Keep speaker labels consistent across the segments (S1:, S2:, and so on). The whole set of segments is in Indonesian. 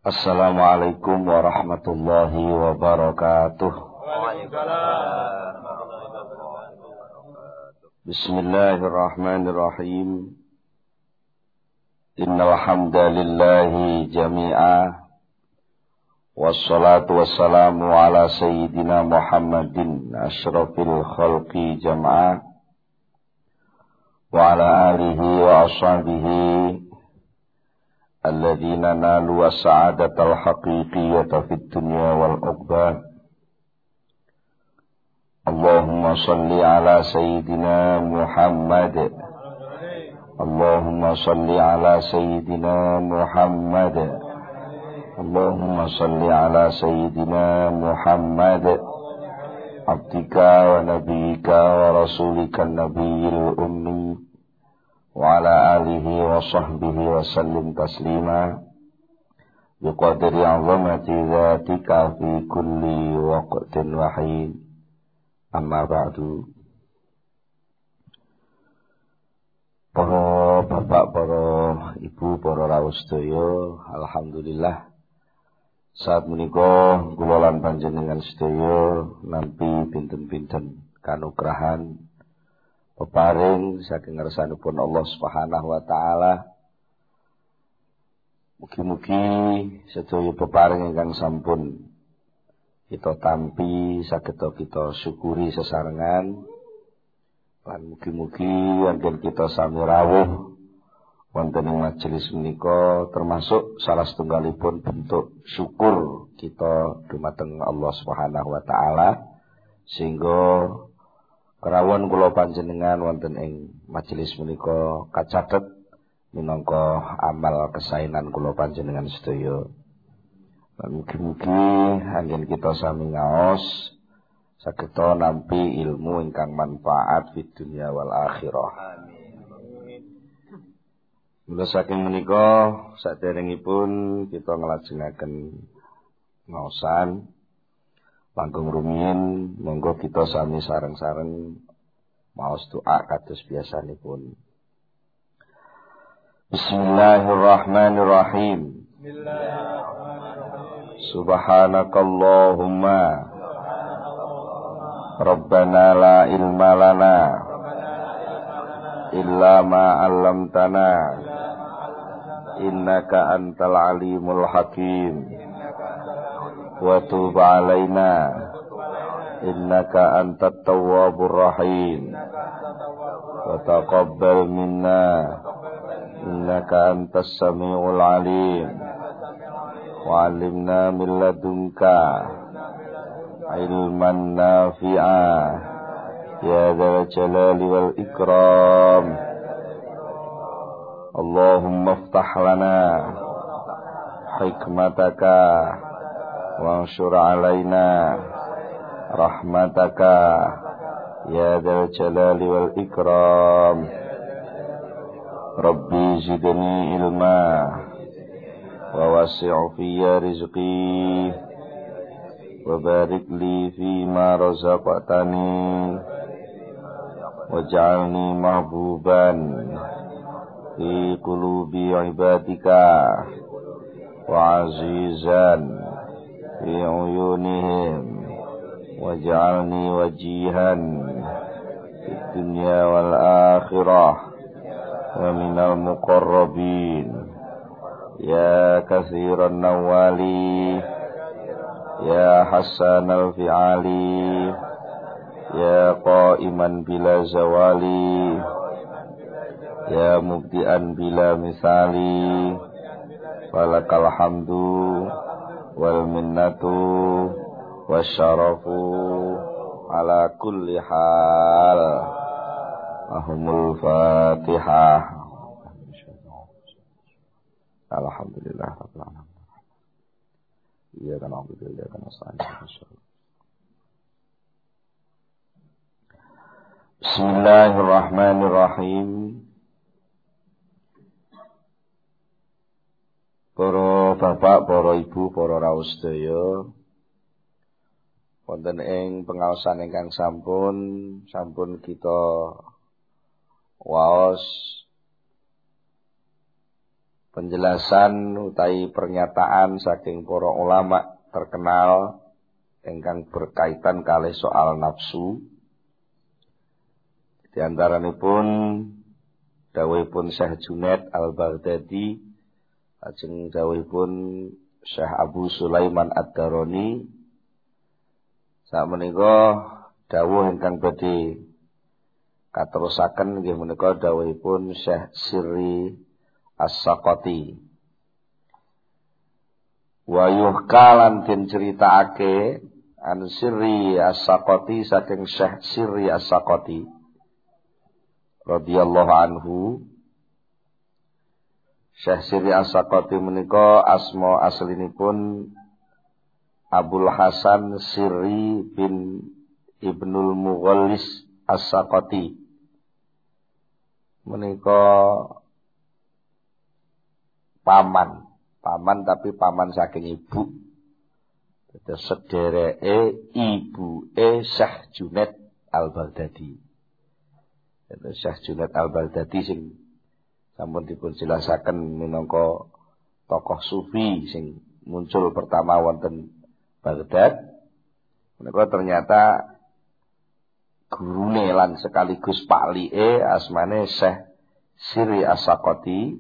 S1: Assalamualaikum warahmatullahi wabarakatuh. Bismillahirrahmanirrahim. Innal hamdalillahi jami'a. Wassalatu wassalamu ala sayyidina Muhammadin asyrafil khalqi jam'a. Wa ala alihi wa ashabihi alladzina nalu as-sa'adatal haqiqiyyata fid dunya wal uqbah. Allahumma salli ala sayyidina Muhammad. Allahumma salli ala sayyidina Muhammad. Allahumma salli ala sayyidina Muhammad. Abdika wa nabiyyika wa rasulika nabiyil ummi. Wa ala alihi wa sahbihi wa sallim taslima biqadri 'azamati dzatika fi kulli waqtin wa hin. Amma ba'du. Para bapak, para ibu, para rawuh sedaya, alhamdulillah saat menika kula lan panjenengan sedaya nampi pinten-pinten kanugrahan peparing saking ngersanipun Allah Subhanahu wa taala. Mugi-mugi sedaya peparing ingkang sampun kita tampi saged kita syukuri sesarengan. Lan mugi-mugi anggen kita sami rawuh wonten ing majelis menika termasuk salah setunggalipun bentuk syukur kita dumateng Allah Subhanahu wa taala, sehingga kerawon kula panjenengan wonten ing majelis menika kacathet minangka amal kesaenan kula panjenengan sedaya. Mugi-mugi anggen kita sami ngaos sageta nampi ilmu ingkang manfaat fid dunya wal akhirah. Amin. Mula saking menika saderengipun kita nglajengaken ngaosan langkung rumiyin, monggo kita sami sareng-sareng maos doa kados biasanipun. Bismillahirrahmanirrahim. Subhanakallahumma Rabbana la ilma lana illa ma 'allamtana innaka antal alimul hakim wa tub 'alaina innaka antat tawwabur rahim wa taqabbal minna innaka antas samiul alim. Wa'alimna min ladunka ilman nafi'a ya dzal jalali wal ikram. Allahumma iftah lana hikmataka wa anshur alaina rahmataka ya dzal jalali wal ikram. Rabbi zidni ilma wa wasi' fiyya rizqi wa barik li fima razaqtani waj'alni mahbuban fi qulubi ibadika wa azizan fi uyunihim waj'alni wajihan fid dunya wal akhirah wa minal muqarrabin. Ya kathiran nawali ya hasan al-fi'ali ya qa'iman bila zawali ya mubdi'an bila misali falakal hamdu wal minnatu wasyarafu ala kulli hal. Ahumul Fatihah. Alhamdulillah rabbil alamin. Iyyaka na'budu wa iyyaka nasta'in. Bismillahirrahmanirrahim. Para bapak, para ibu, para rawuh sedaya, wonten ing pengaosan ingkang sampun kita waos penjelasan utawi pernyataan saking para ulama terkenal ingkang berkaitan kalih soal nafsu. Di antaranipun dawuhipun Syekh Junaid Al-Baghdadi, lajeng dawuhipun Syekh Abu Sulaiman Ad-Darani. Sakmenika dawuh ingkang badhe katerusaken nggih menika dawuhipun Syekh Sirri As-Saqati. Wa yuhkalan den critakake an Sirri As-Saqati saking Syekh Sirri As-Saqati radhiyallahu anhu. Syekh Sirri As-Saqati menika asma aslinipun Abul Hasan Sirri bin Ibnul Mughallis As-Saqati. Menika paman tapi paman saking ibu. Itu sedereke ibuke Syekh Junaid Al-Baghdadi. Itu Syekh Junaid Al-Baghdadi sing sampun dipun jelasaken minangka tokoh sufi sing muncul pertama wonten Baghdad. Menika ternyata gurune lan sekaligus paklike asmane Syekh Sirri As-Saqati.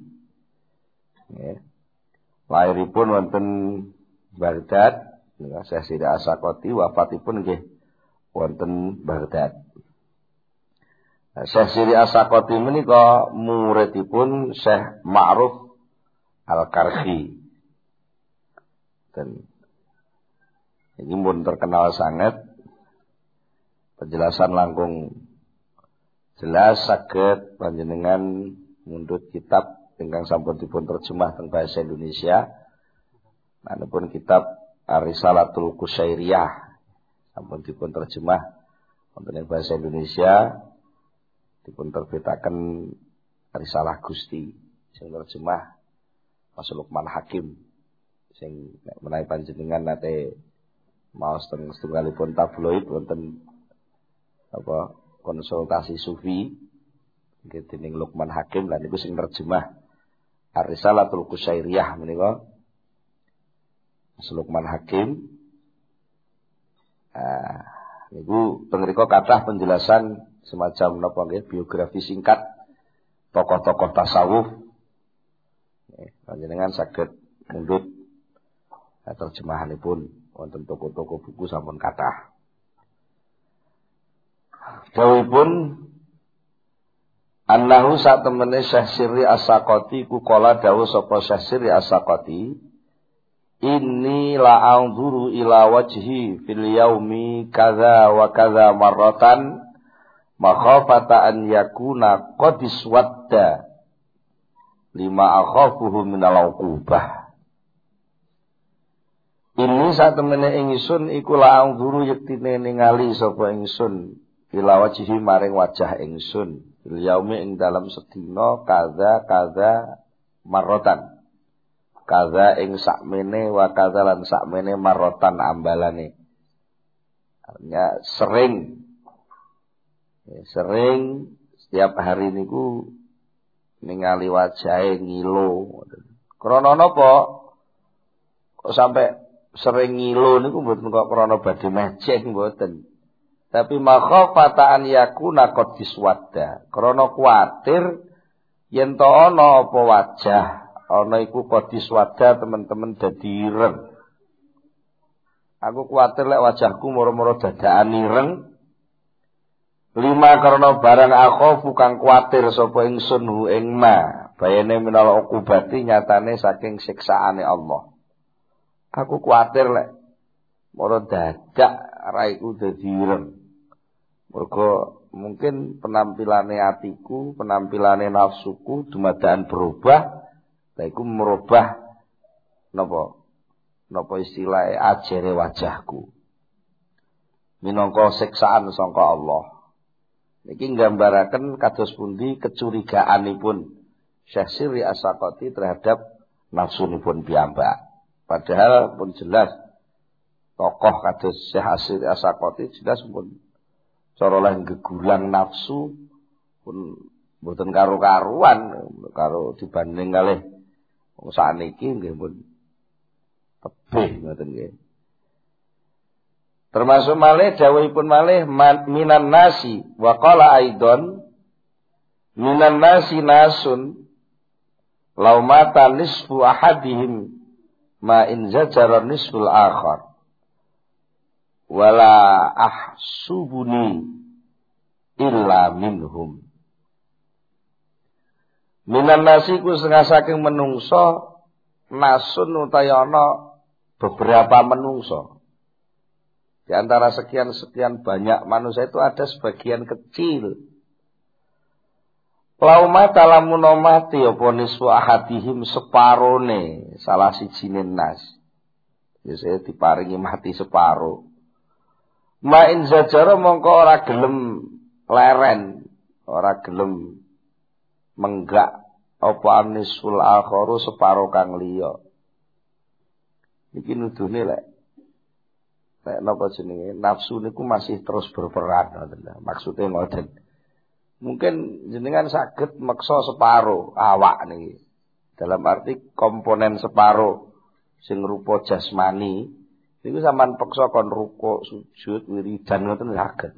S1: Lairipun wonten Baghdad, Syekh Sirri As-Saqati, wafatipun nggih wonten Baghdad. Syekh Sirri As-Saqati menika muridipun Syekh Ma'ruf Al-Karhi. Dan ini pun terkenal sangat. Penjelasan langkung jelas saged panjenengan mundhut kitab ingkang sampun dipun terjemah teng bahasa Indonesia. Manapun kitab Ar-Risalatul Qusyairiyah sampun dipun terjemah wonten ing bahasa Indonesia, dipun terbitaken Risalah Gusti sing terjemah Mas Lukman Hakim sing menawi panjenengan nate maos teng setunggalipun tabloid wonten konsultasi sufi nggih dening Lukman Hakim lan niku sing terjemah Ar-Risalatul Qusyairiyah menika Mas Lukman Hakim. Niku teng mriku kathah penjelasan semacam napa nggih biografi singkat tokoh-tokoh tasawuf. Panjenengan saged mundhut terjemahanipun wonten toko-toko buku sampun kathah. Dawuhipun annahu sak temene Syekh Sirri As-Saqati ku kala dawuh sapa Syekh Sirri As-Saqati, inni la anzuru ila wajhi fil yaumi kadza wa kadza marratan makhafata an yakuna qad iswadda lima akhafuhu minal uqubah. Ini sak temene ingsun iku la anzuru yektine ningali sapa ingsun ila wajhi maring wajah ingsun fil yaumi ing dalam sedina kadza marratan. Kadza ing sakmene wa kadza lan sakmene marratan ambalane. Artinya sering setiap hari niku ningali wajahe ngilo. Krana napa? Kok sampai sering ngilo niku mboten kok krana badhe mejeng mboten. Tapi makhafata an yakuna qad diswadda. Krana kuwatir yen to ana apa wajah ana iku qad diswadda teman-teman dadi ireng. Aku kuwatir lek wajahku moro-moro dadakan ireng. 5 karena barang akhafu kang kuwatir sapa ingsun hu ing ma bayane minal uqubati nyatane saking siksaane Allah. Aku kuwatir lek moro dadak raiku dadi ireng. Mergo mungkin penampilane atiku, penampilane nafsuku dumadakan berubah, lha iku merubah napa istilahé ajere wajahku. Minangka siksaan sangka Allah. Niki nggambaraken kados pundi kecurigaanipun Syekh Sirri As-Saqati terhadap nafsunipun piyambak. Padahal pun jelas tokoh kados Syekh Sirri As-Saqati jelas pun cara lan gegulang nafsu pun mboten karo-karuan karo dibanding kalih Wong sakniki nggih pun tebih ngoten nggih. Termasuk malih dawuhipun malih minan nasi wa qala aidon minan nasi nasun law mata nisfu ahadihim ma in zajara nisful akhar wala ahsubuni illa minhum. Minan nasi ku setengah saking menungso nasun utawa ana beberapa menungso. Di antara sekian-sekian banyak manusia itu ada sebagian kecil. Lauma talamun mati apa nisfu ahadihim separone salah sijine nas. Biasanya diparingi mati separo. Ma in zajara mongko ora gelem leren, ora gelem menggak apa nisful akharu separo kang liya. Iki nuduhne lek napa jenenge nafsu niku masih terus berperan ngoten. Maksude ngoten. Mungkin jenengan saged meksa separo awak niki. Dalam arti komponen separo sing rupa jasmani niku sampean peksa kon rukuk, sujud, wiridan ngoten saged.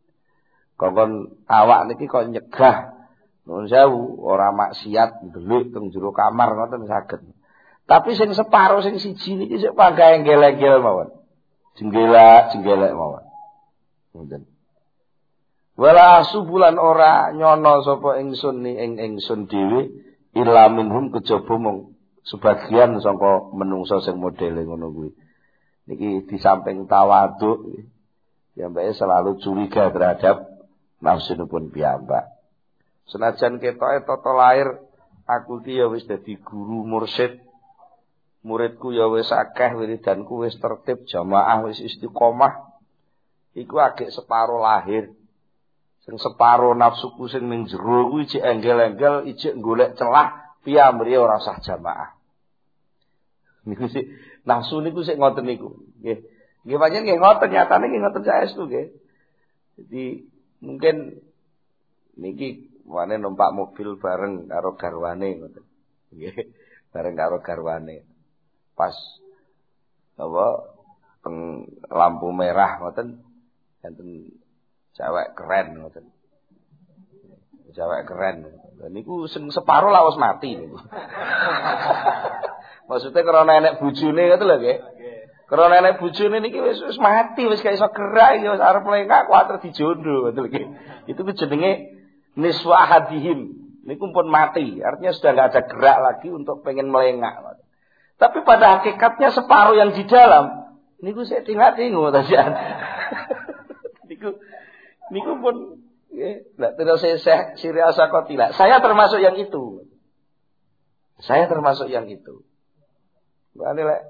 S1: Kon awak niki kok nyegah nuwun sewu ora maksiat ndelik teng jero kamar ngoten saged. Tapi sing separo sing siji niki sik pagawe engel-engel mawon. Jenggelak mawon. Ngoten. Wala subulan ora nyono sapa ingsun ni ingsun dhewe illa minhum kejaba mung sebagian saka menungsa sing modele ngono kuwi. Niki di samping tawadhu piyambake selalu curiga terhadap nafsunipun piyambak. Senajan ketoke tata lahir aku ki ya wis dadi guru mursyid. Muridku ya wis akeh, wiridanku wis tertib, jamaah wis istiqomah. Iku agek separo lahir. Sing separo nafsuku sing ning jero kuwi ijek enggel-enggel, ijek golek celah piyamriye ora usah jamaah. Niku sik nafsu niku sik ngoten niku. Nggih. Nggih pancen nggih ngoten nyatane nggih ngoten saestu nggih. Jadi mungkin niki wane numpak mobil bareng karo garwane ngoten. Nggih. Bareng karo garwane. Pas apa teng lampu merah ngoten enten cewek keren ngoten. Cewek keren. Niku sing separo lah wis mati niku. Maksudnya karena enek bojone ngoten lho nggih. Karena enek bojone niki wis mati, wis gak iso gerak iki wis arep lengak kuwatir dijondo ngoten nggih. Itu ku jenenge niswa hadihim. Niku pun mati, artinya sudah enggak ada gerak lagi untuk pengen melengak. Tapi pada hakikatnya separuh yang di dalam niku saya tinggal-tinggal tajian. niku pun nggak terus saya siriasa kotila. Saya termasuk yang itu. Saya termasuk yang itu. Bane lek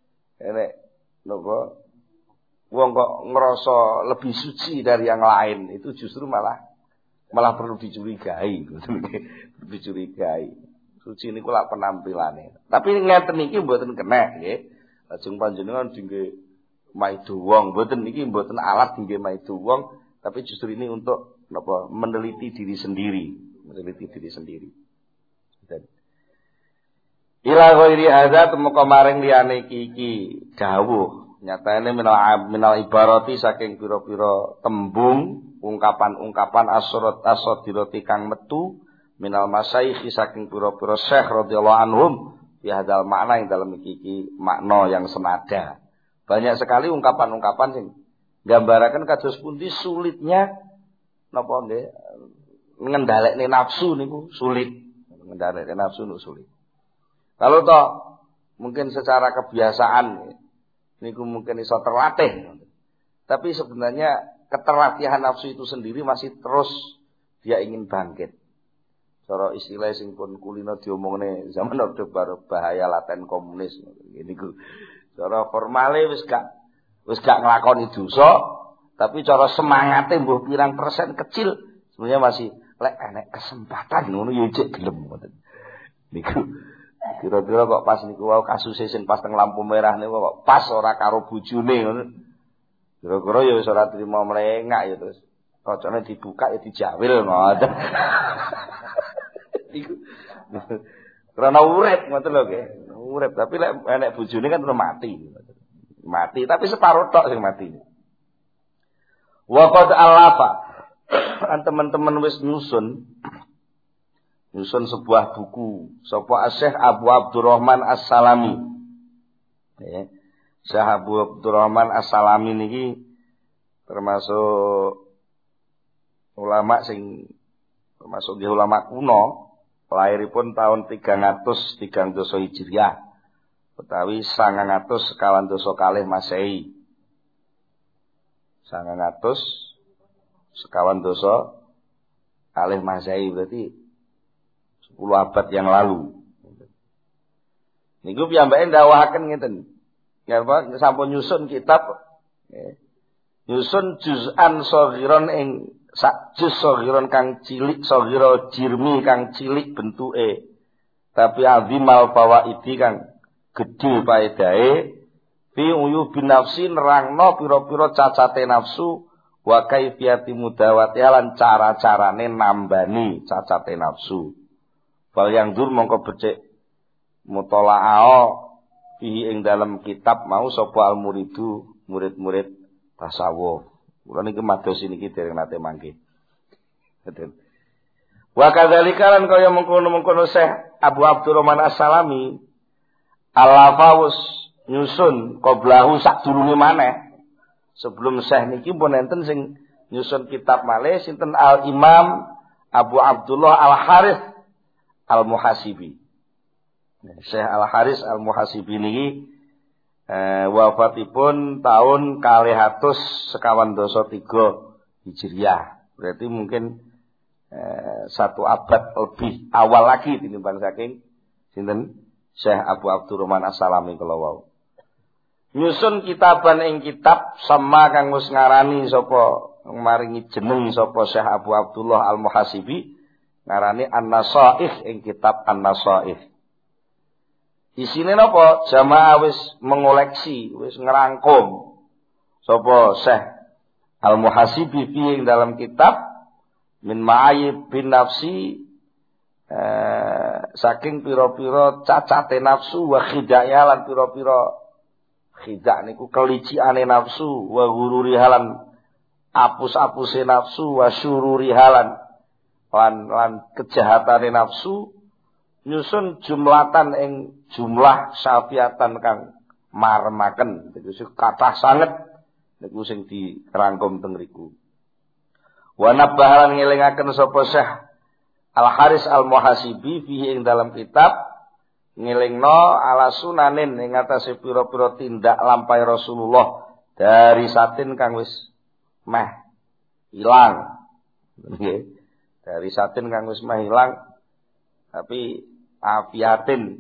S1: nopo wong kok ngerasa lebih suci dari yang lain itu justru malah perlu dicurigai, dicurigai. Suci niku lak penampilane. Tapi ngeten niki mboten kena nggih. Lajeng panjenengan dingge maido wong, mboten niki mboten alat dingge maido wong, tapi justru ini untuk napa meneliti diri sendiri, Dan ila ghairi hadza temeka maring liyane iki dawuh. Nyatane minal ibarati saking pira-pira tembung, ungkapan-ungkapan asradirati kang metu minal masaikh saking pira-pira syekh radhiyallahu anhum fi hadzal makna ing dalem iki makna yang senada. Banyak sekali ungkapan-ungkapan sing nggambaraken kados pundi sulitnya napa nggih ngendhalekne nafsu niku sulit. Ngendhalekne nafsu niku sulit. Kalau toh mungkin secara kebiasaan niku mungkin iso terlatih. Tapi sebenarnya keterlatihan nafsu itu sendiri masih terus dia ingin bangkit. Cara istilah sing pun kulino diomongne zaman Orde Baru bahaya laten komunis niku. Cara formale wis gak nglakoni dosa, tapi cara semangate mbuh pirang persen kecil sebenarnya masih lek enek kesempatan ngono ya cek gelem ngoten. Niku kira-kira kok pas niku wau kasuse sing pas teng lampu merah niku kok pas ora karo bojone ngono. Kira-kira ya wis ora trimo mlengak ya terus kocone dibuka ya dijawil ngoten. Karena urip ngoten lho nggih. Urip tapi lek enek bojone kan mati. Mati tapi separuh tok sing mati. Wa qad alafa. Teman-teman wis nyusun sebuah buku sapa Syekh Abu Abdurrahman As-Salami. Ya. Syekh Abu Abdurrahman As-Salami niki termasuk ulama sing termasuk ulama kuno, lairipun tahun 330 Hijriah utawi 900 sekawan dosa kalih Masehi. 900 sekawan dosa kalih Masehi berarti 10 abad yang lalu. Niku piyambake ndawahaken ngeten. Ya apa sampun nyusun kitab nyusun juz'an saghiron ing sak juz saghiron kang cilik saghira jirmi kang cilik bentuke tapi azimal fawaidi kang gedhe paedahe fi uyubin nafsi nerangno pira-pira cacate nafsu wa kaifiyati mudawati lan cara-carane nambani cacate nafsu. Bal yang dur mongko becik mutala'a fihi ing dalam kitab mau sapa al muridu murid-murid tasawuf. Kula niki mados niki dereng nate mangke. Betul. Wa kadzalika lan kaya mengkono-mengkono Syekh Abu Abdurrahman As-Salami al-Lafawus nyusun qablahu sadurunge maneh. Sebelum Syekh niki pun enten sing nyusun kitab malih sinten Al-Imam Abu Abdullah Al-Harits Al-Muhasibi. Syekh Al-Haris Al-Muhasibi niki wafatipun tahun 213 Hijriah. Berarti mungkin 1 abad lebih awal lagi tinimbang saking sinten Syekh Abu Abdurrahman As-Salami kala wau. Nyusun kitaban ing kitab sama kang wis ngarani sapa maringi jeneng sapa Syekh Abu Abdullah Al-Muhasibi ngarani An-Nasaih ing kitab An-Nasaih. Isine napa? Jamaah wis mengoleksi, wis ngerangkum sapa Syekh Al-Muhasibi fi ing dalam kitab min ma'ayib bin nafsi saking pira-pira cacate nafsu wa khidaya lan pira-pira khidak niku keliciane nafsu wa gururi halan apus-apuse nafsu wa syururi halan lan kejahatane nafsu nyusun jumlatan ing jumlah syafiatan kang maremaken tegese kathah sanget niku sing dirangkum teng mriku. Wa nabahalan ngelingaken sapa Syekh Al-Haris Al-Muhasibi fihi ing dalam kitab ngelingno ala sunanin ing atase pira-pira tindak lampahi Rasulullah dari satin kang wis meh ilang. Nggih. Dari satin kang wis meh ilang tapi afiatin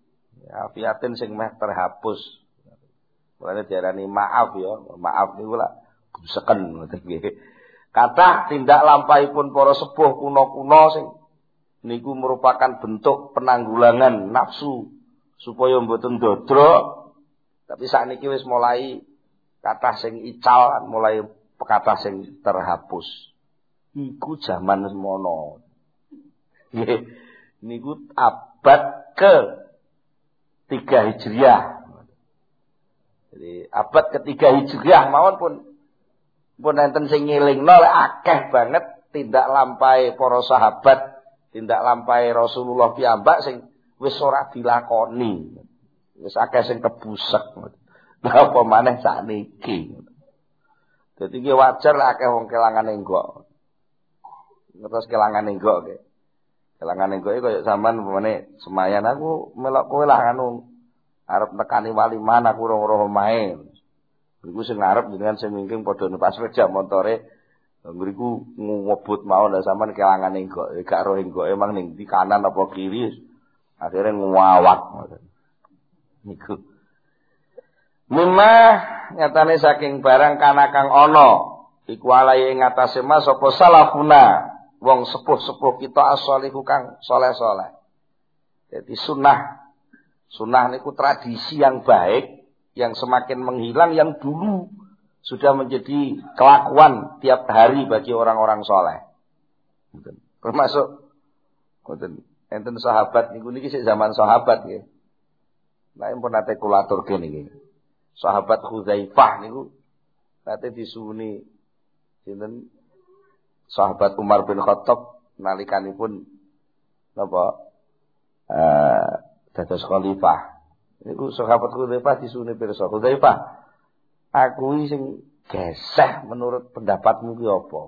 S1: sing meh terhapus. Mulane diarani maaf ya, maaf niku lak buseken ngoten nggih. Kathah tindak lampahipun para sepuh kuno-kuno sing niku merupakan bentuk penanggulangan nafsu supaya mboten dodro. Tapi sakniki wis mulai kathah sing ical, mulai kathah sing terhapus. Iku zaman semono. Nggih. Niku abad ke-3 Hijriah. Jadi abad ke-3 Hijriah mawon pun enten sing ngelingno akeh banget tindak lampahe para sahabat, tindak lampahe Rasulullah piyambak sing wis ora dilakoni. Wis akeh sing kebusek. Lah apa maneh sakniki. Dadi ki wajar lah akeh wong kelangan enggok. Ngertos kelangan enggok nggih. Kelangan engko kaya sampean pemene semayan aku melok kowe lah anu arep nekani waliman aku roh-roh omahe. Iku sing ngarep jenengan sing mingking padha numpak sepeda motore mriku ngebut mau lah sampean kelangan engko. Gak roh engko emang ning di kanan apa kiri. Akhire ngawak ngoten. Niku. Mimma nyatane saking barang kana kang ana iku alaye ing atase mas sapa salafuna wong sepuh-sepuh kita as-sholihu kang soleh-soleh. Jadi sunnah niku tradisi yang baik yang semakin menghilang yang dulu sudah menjadi kelakuan tiap hari bagi orang-orang soleh. Termasuk enten sahabat niku niki sik zaman sahabat nggih. Nek pun nate kula aturke niki. Sahabat Hudzaifah niku nate disuwuni sinten sahabat Umar bin Khattab nalikanipun napa dados khalifah. Niku sahabat Hudzaifah disuwuni pirsa. Hudzaifah, aku sing geseh menurut pendapatmu ki apa?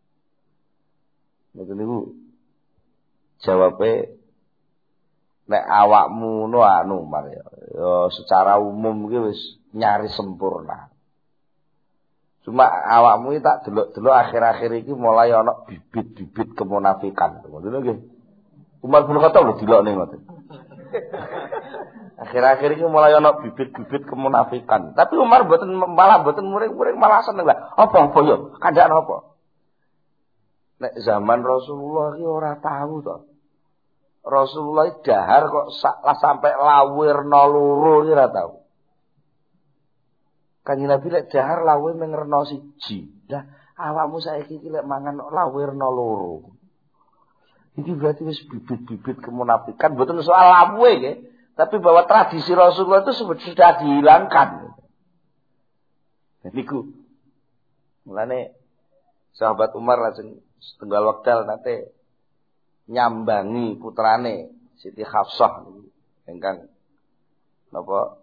S1: Niku jawabe nek awakmu anu Mar ya secara umum ki wis nyaris sempurna. Cuma awakmu iki tak delok-delok akhir-akhir iki mulai ana bibit-bibit kemunafikan. Ngoten nggih. Umar bin Khattab lho dilokne ngoten. Akhir-akhir iki mulai ana bibit-bibit kemunafikan. Tapi Umar malah mboten muring-muring malah seneng lah. Apa ya? Kandhane apa? Nek zaman Rasulullah iki ora tahu to. Rasulullah dahar kok sampai lawirna loro iki ora tahu. Kanjeng Nabi lek dahar lawir mung rena siji. Lah awakmu saiki iki lek mangan lawirna loro. Iki berarti wis bibit-bibit kemunafikan, mboten soal lawuhe nggih. Tapi bahwa tradisi Rasulullah itu sudah dihilangkan. Niku. Mulane sahabat Umar lajeng setunggal wekdal nate nyambangi putrane Siti Hafsah ingkang napa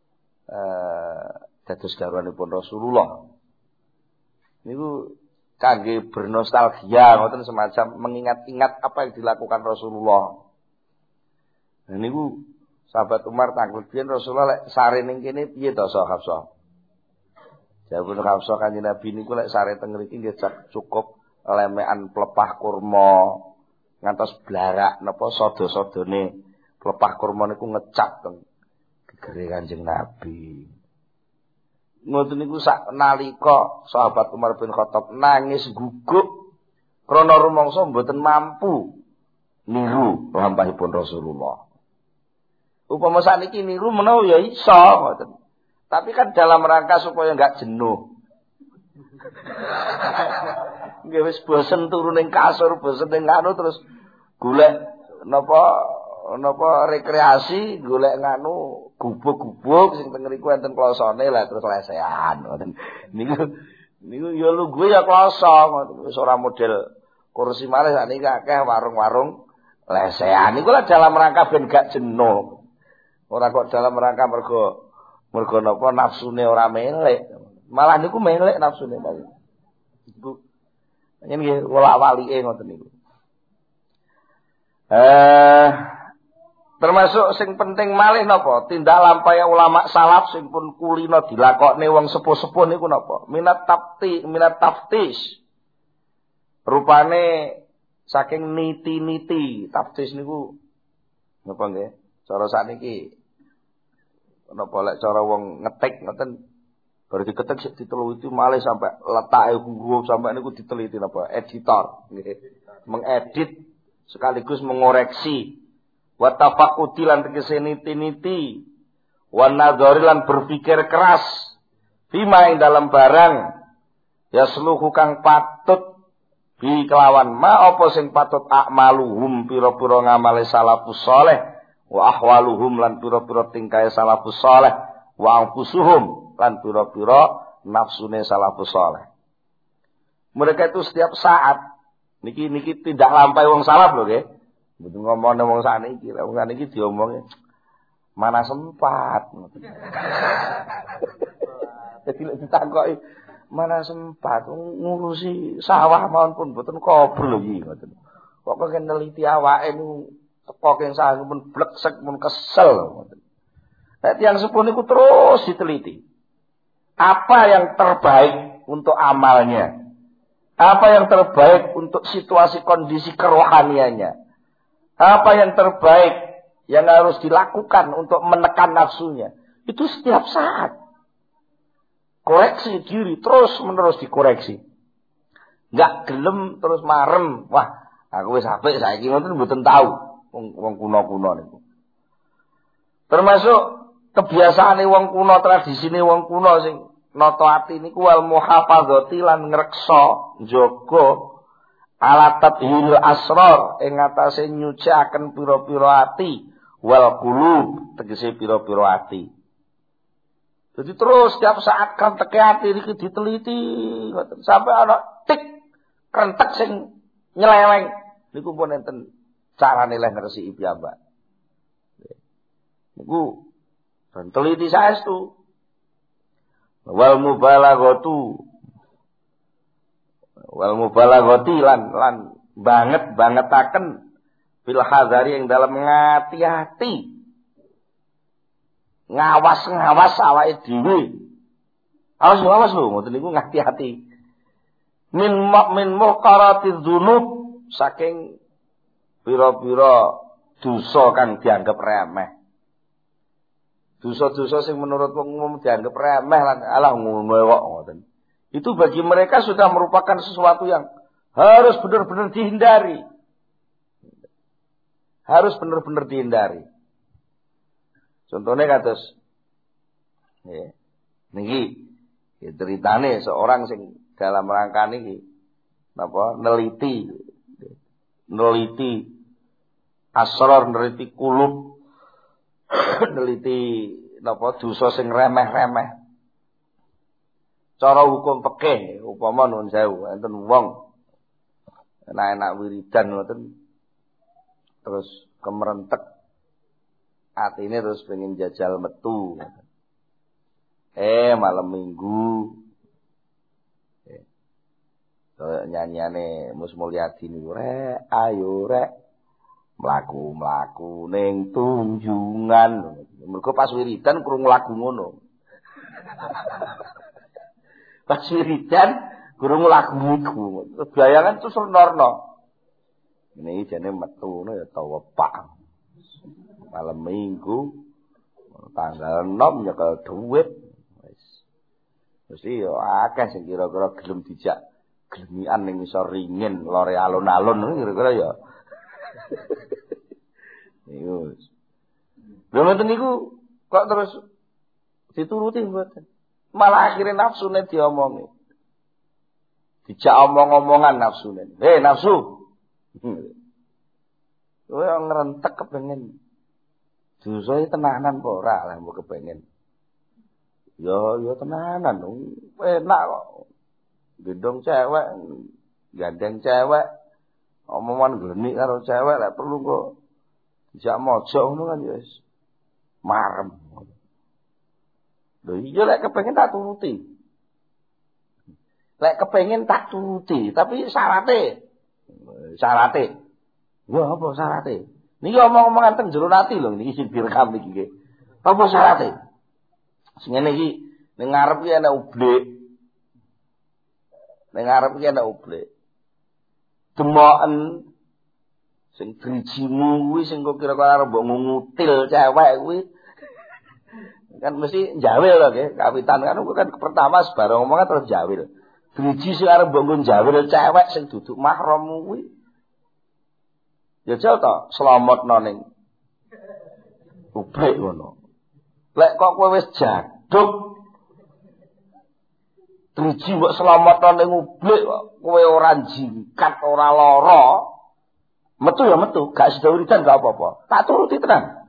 S1: dados garwanipun Rasulullah. Niku kangge bernostalgia ngoten semacam mengingat-ingat apa yang dilakukan Rasulullah. Nah niku sahabat Umar tanglet biyen Rasulullah lek sare ning kene piye to Hafsah? Jawabun Hafsah Kanjeng Nabi niku lek sare teng mriki nggih cukup lemekan pelepah kurma ngantos blarak napa sada-sadane pelepah kurma niku ngecap teng gegere Kanjeng Nabi. Ngoten niku sak nalika sahabat Umar bin Khattab nangis guguk krana rumangsa mboten mampu niru lampahipun Rasulullah. Upama sakniki niru menawa ya iso ngoten. Tapi kan dalam rangka supaya enggak jenuh. Nggih wis bosen turu ning kasur, bosen ning anu terus golek napa rekreasi, golek nganu gubuk-gubuk sing teng mriku enten klosone lah terus lesehan ngoten. Niku ya lungguh ya kloso ngoten. Wis ora model kursi malih sakniki akeh warung-warung lesehan. Niku lah dalam rangka ben gak jenuh. Ora kok dalam rangka mergo napa nafsune ora melek. Malah niku melek nafsune malah. Iku yen nggih wala-walike ngoten niku. Termasuk sing penting malih napa? Tindak lampahe ulama salaf sing pun kulina dilakokne wong sepuh-sepuh niku napa? Minat taftis. Rupane saking niti-niti taftis niku napa nggih? Cara sakniki napa lek cara wong ngetik ngoten baru diketik sik diteliti malih sampai letake huruf sampai niku diteliti napa editor nggih mengedit sekaligus mengoreksi wa tafaqudi lan tegese niti-niti wa nadzari lan berpikir keras bima ing dalam barang ya seluhu kang patut bi kelawan ma apa sing patut akmaluhum pira-pira ngamale salafus saleh wa ahwaluhum lan pira-pira tingkahe salafus saleh wa anfusuhum lan pira-pira nafsune salafus saleh. Mereka itu setiap saat niki tidak lampahi wong salaf lho nggih. Mboten ngomongane wong sakniki, wong sakniki diomongi mana sempat. Jadi lek ditakoki mana sempat ngurusi sawah mawon pun mboten kober lho iki ngoten. Kok kok neliti awake niku teko keng sawah pun bleksek pun kesel ngoten. Nek tiyang sepuh niku terus diteliti. Apa yang terbaik untuk amalnya? Apa yang terbaik untuk situasi kondisi kerohaniannya? Apa yang terbaik yang harus dilakukan untuk menekan nafsunya? Itu setiap saat. Koreksi diri, terus menerus dikoreksi. Enggak gelem terus marem. Wah, aku wis apik saiki ngoten mboten tahu wong kuno-kuno niku. Termasuk kebiasaane wong kuno, tradisine wong kuno sing nata ati niku wal muhafadzati lan ngreksa njaga Ala tathhiril asrar ing atase nyucikaken pira-pira ati wal qulub tegese pira-pira ati. Jadi terus setiap saat krenteke ati iki diteliti ngoten sampai ana tik krentek sing nyeleweng niku pun enten carane leh ngresiki piyambak. Niku teliti saestu. Wal mubalaghati lan bangetaken bil hadzari yang dalam ngati-hati. Ngawas awake dhewe. Awas lho, ngoten niku ngati-hati. Min muqaratiz dzunub saking pira-pira dosa kang dianggap remeh. Dosa-dosa sing menurut wong umum dianggap remeh lan alah ngono kok ngoten. Itu bagi mereka sudah merupakan sesuatu yang harus benar-benar dihindari. Harus benar-benar dihindari. Contohnya kados niki ceritane seorang sing dalam rangka niki neliti asrar, neliti kulub, neliti dosa sing remeh-remeh. Cara hukum fikih upama nuwun sewu enten wong enak-enak wiridan ngoten terus kemerentek atine terus pengen jajal metu. Malam Minggu kaya nyanyane Mus Mulyadi niku rek ayo rek mlaku-mlaku ning Tunjungan. Mergo pas wiridan krungu lagu ngono. Pas wiridan krungu lagu niku. Bayangan terus norno. Ini jane metu ngono ya tawepak. Malam Minggu tanggal 6 nyekel dhuwit. Wis. Mesti yo akeh sing kira-kira gelem dijak glemian ning isor ringin lore alun-alun kira-kira ya. Niku. Lha ngoten niku kok terus dituruti mboten. Malah akhirnya nafsune diomongi. Dijak omong-omongan nafsune. Nafsu. Kowe ngrentek kepengin dosa tenanan apa ora lah mbok kepengin. Ya tenanan. Enak kok. Gendong cewek, gandeng cewek, omongan glenik karo cewek lek perlu kok dijak mojok ngono kan ya wis marem. Lho iya lek kepengin tak turuti. Lek kepengin tak turuti, tapi syarate. Ya apa syarate? Niki omong-omongan teng jero ati lho niki sing direkam niki nggih. Apa syarate? Sing ngene iki ning ngarep iki ana ublik. Ning ngarep iki ana ublik. Demoken sing drijimu kuwi sing kok kira-kira mbok ngutil cewek kuwi kan mesti jawil lho nggih kawitan kan pertama sebarang omongan terus jawil. Driji sing arep mbok jawil cewek sing duduk mahrammu kuwi. Ya jal to selametno ning ublik ngono. Lek kok kowe wis jaduk driji mbok selametno ning ublik kok kowe ora jingkat ora lara metu ya metu gak sida wiridan gak apa-apa tak turuti tenan